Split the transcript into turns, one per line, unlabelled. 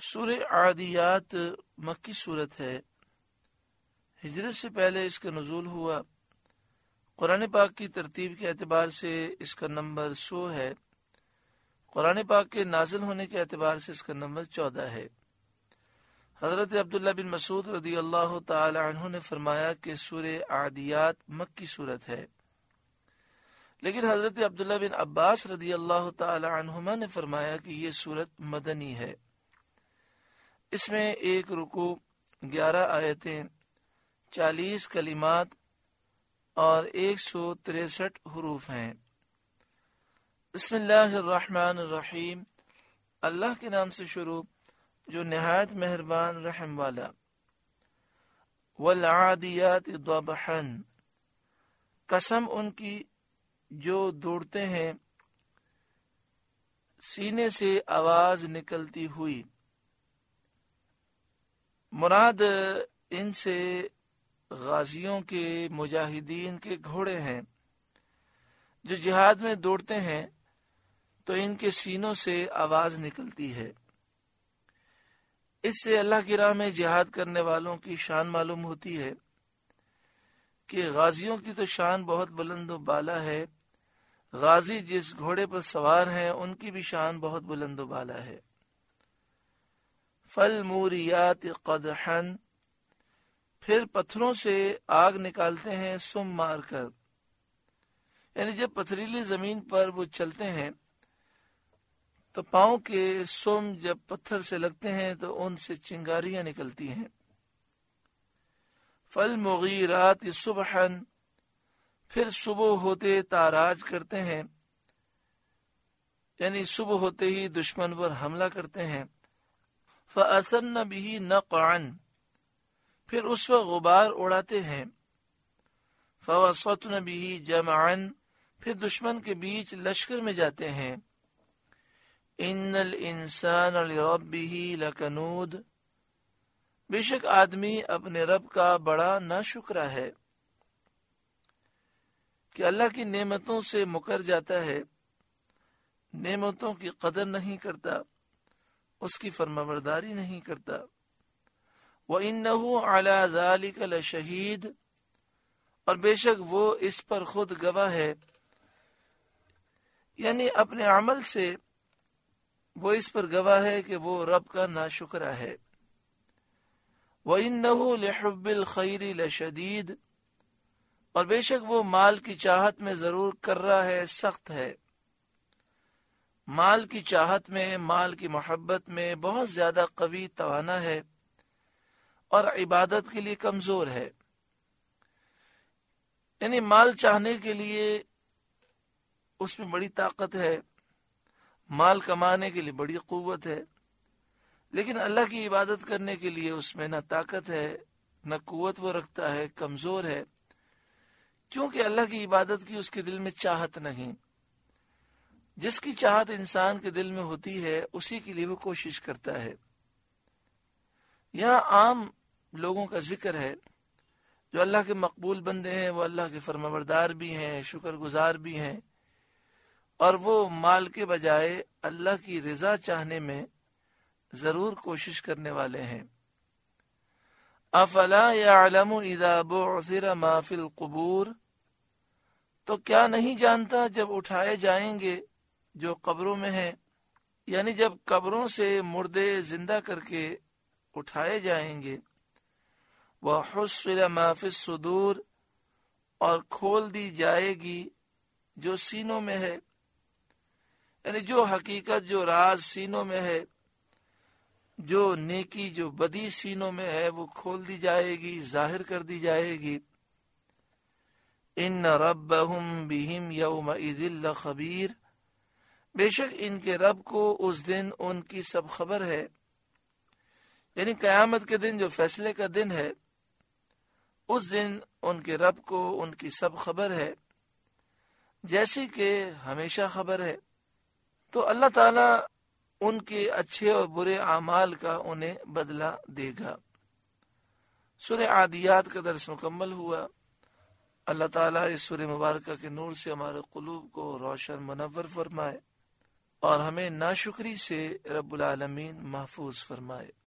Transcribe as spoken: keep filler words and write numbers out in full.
سورہ عادیات مکی صورت ہے۔ ہجرت سے پہلے اس کا نزول ہوا۔ قرآن پاک کی ترتیب کے اعتبار سے اس کا نمبر سو ہے۔ قرآن پاک کے نازل ہونے کے اعتبار سے اس کا نمبر چودہ ہے۔ حضرت عبداللہ بن مسعود رضی اللہ تعالی عنہ نے فرمایا کہ سورہ عادیات مکی صورت ہے، لیکن حضرت عبداللہ بن عباس رضی اللہ تعالی عنہما نے فرمایا کہ یہ صورت مدنی ہے۔ اس میں ایک رکوع، گیارہ آیتیں، چالیس کلمات اور ایک سو تریسٹھ حروف ہیں۔ بسم اللہ الرحمن الرحیم، اللہ کے نام سے شروع جو نہایت مہربان رحم والا۔ والعادیات ضبحا، قسم ان کی جو دوڑتے ہیں سینے سے آواز نکلتی ہوئی۔ مراد ان سے غازیوں کے، مجاہدین کے گھوڑے ہیں جو جہاد میں دوڑتے ہیں تو ان کے سینوں سے آواز نکلتی ہے۔ اس سے اللہ کی راہ میں جہاد کرنے والوں کی شان معلوم ہوتی ہے کہ غازیوں کی تو شان بہت بلند و بالا ہے، غازی جس گھوڑے پر سوار ہیں ان کی بھی شان بہت بلند و بالا ہے۔ فالموریات قدحا، پھر پتھروں سے آگ نکالتے ہیں سم مار کر، یعنی جب پتھریلی زمین پر وہ چلتے ہیں تو پاؤں کے سم جب پتھر سے لگتے ہیں تو ان سے چنگاریاں نکلتی ہیں۔ فالمغیرات صبحا، پھر صبح ہوتے تاراج کرتے ہیں، یعنی صبح ہوتے ہی دشمن پر حملہ کرتے ہیں۔ فأثرن به نقعا، پھر اس وقت غبار اڑاتے ہیں۔ فوسطن به جمعا، پھر دشمن کے بیچ لشکر میں جاتے ہیں۔ ان الانسان لربه لکنود، بے شک آدمی اپنے رب کا بڑا ناشکرا ہے کہ اللہ کی نعمتوں سے مکر جاتا ہے، نعمتوں کی قدر نہیں کرتا، اس کی فرمانبرداری نہیں کرتا۔ وَإِنَّهُ عَلَى ذَلِكَ لَشَهِيدٌ، اور بے شک وہ اس پر خود گواہ ہے، یعنی اپنے عمل سے وہ اس پر گواہ ہے کہ وہ رب کا ناشکرا ہے۔ وَإِنَّهُ لِحُبِّ الْخَيْرِ لَشَدِيدٌ، اور بے شک وہ مال کی چاہت میں ضرور کر رہا ہے، سخت ہے۔ مال کی چاہت میں، مال کی محبت میں بہت زیادہ قوی توانا ہے اور عبادت کے لیے کمزور ہے۔ یعنی مال چاہنے کے لیے اس میں بڑی طاقت ہے، مال کمانے کے لیے بڑی قوت ہے، لیکن اللہ کی عبادت کرنے کے لیے اس میں نہ طاقت ہے نہ قوت وہ رکھتا ہے، کمزور ہے، کیونکہ اللہ کی عبادت کی اس کے دل میں چاہت نہیں۔ جس کی چاہت انسان کے دل میں ہوتی ہے اسی کے لیے وہ کوشش کرتا ہے۔ یہاں عام لوگوں کا ذکر ہے جو اللہ کے مقبول بندے ہیں، وہ اللہ کے فرمانبردار بھی ہیں، شکر گزار بھی ہیں، اور وہ مال کے بجائے اللہ کی رضا چاہنے میں ضرور کوشش کرنے والے ہیں۔ افلا یعلم اذا بعثر ما فی القبور، تو کیا نہیں جانتا جب اٹھائے جائیں گے جو قبروں میں ہیں، یعنی جب قبروں سے مردے زندہ کر کے اٹھائے جائیں گے۔ وحصل ما فی الصدور، اور کھول دی جائے گی جو سینوں میں ہے، یعنی جو حقیقت، جو راز سینوں میں ہے، جو نیکی جو بدی سینوں میں ہے وہ کھول دی جائے گی، ظاہر کر دی جائے گی۔ ان ربهم بهم یومئذ لخبیر، بے شک ان کے رب کو اس دن ان کی سب خبر ہے، یعنی قیامت کے دن جو فیصلے کا دن ہے، اس دن ان کے رب کو ان کی سب خبر ہے، جیسی کہ ہمیشہ خبر ہے۔ تو اللہ تعالیٰ ان کے اچھے اور برے اعمال کا انہیں بدلہ دے گا۔ سورہ عادیات کا درس مکمل ہوا۔ اللہ تعالیٰ اس سورہ مبارکہ کے نور سے ہمارے قلوب کو روشن منور فرمائے۔ اور ہمیں ناشکری سے رب العالمین محفوظ فرمائے۔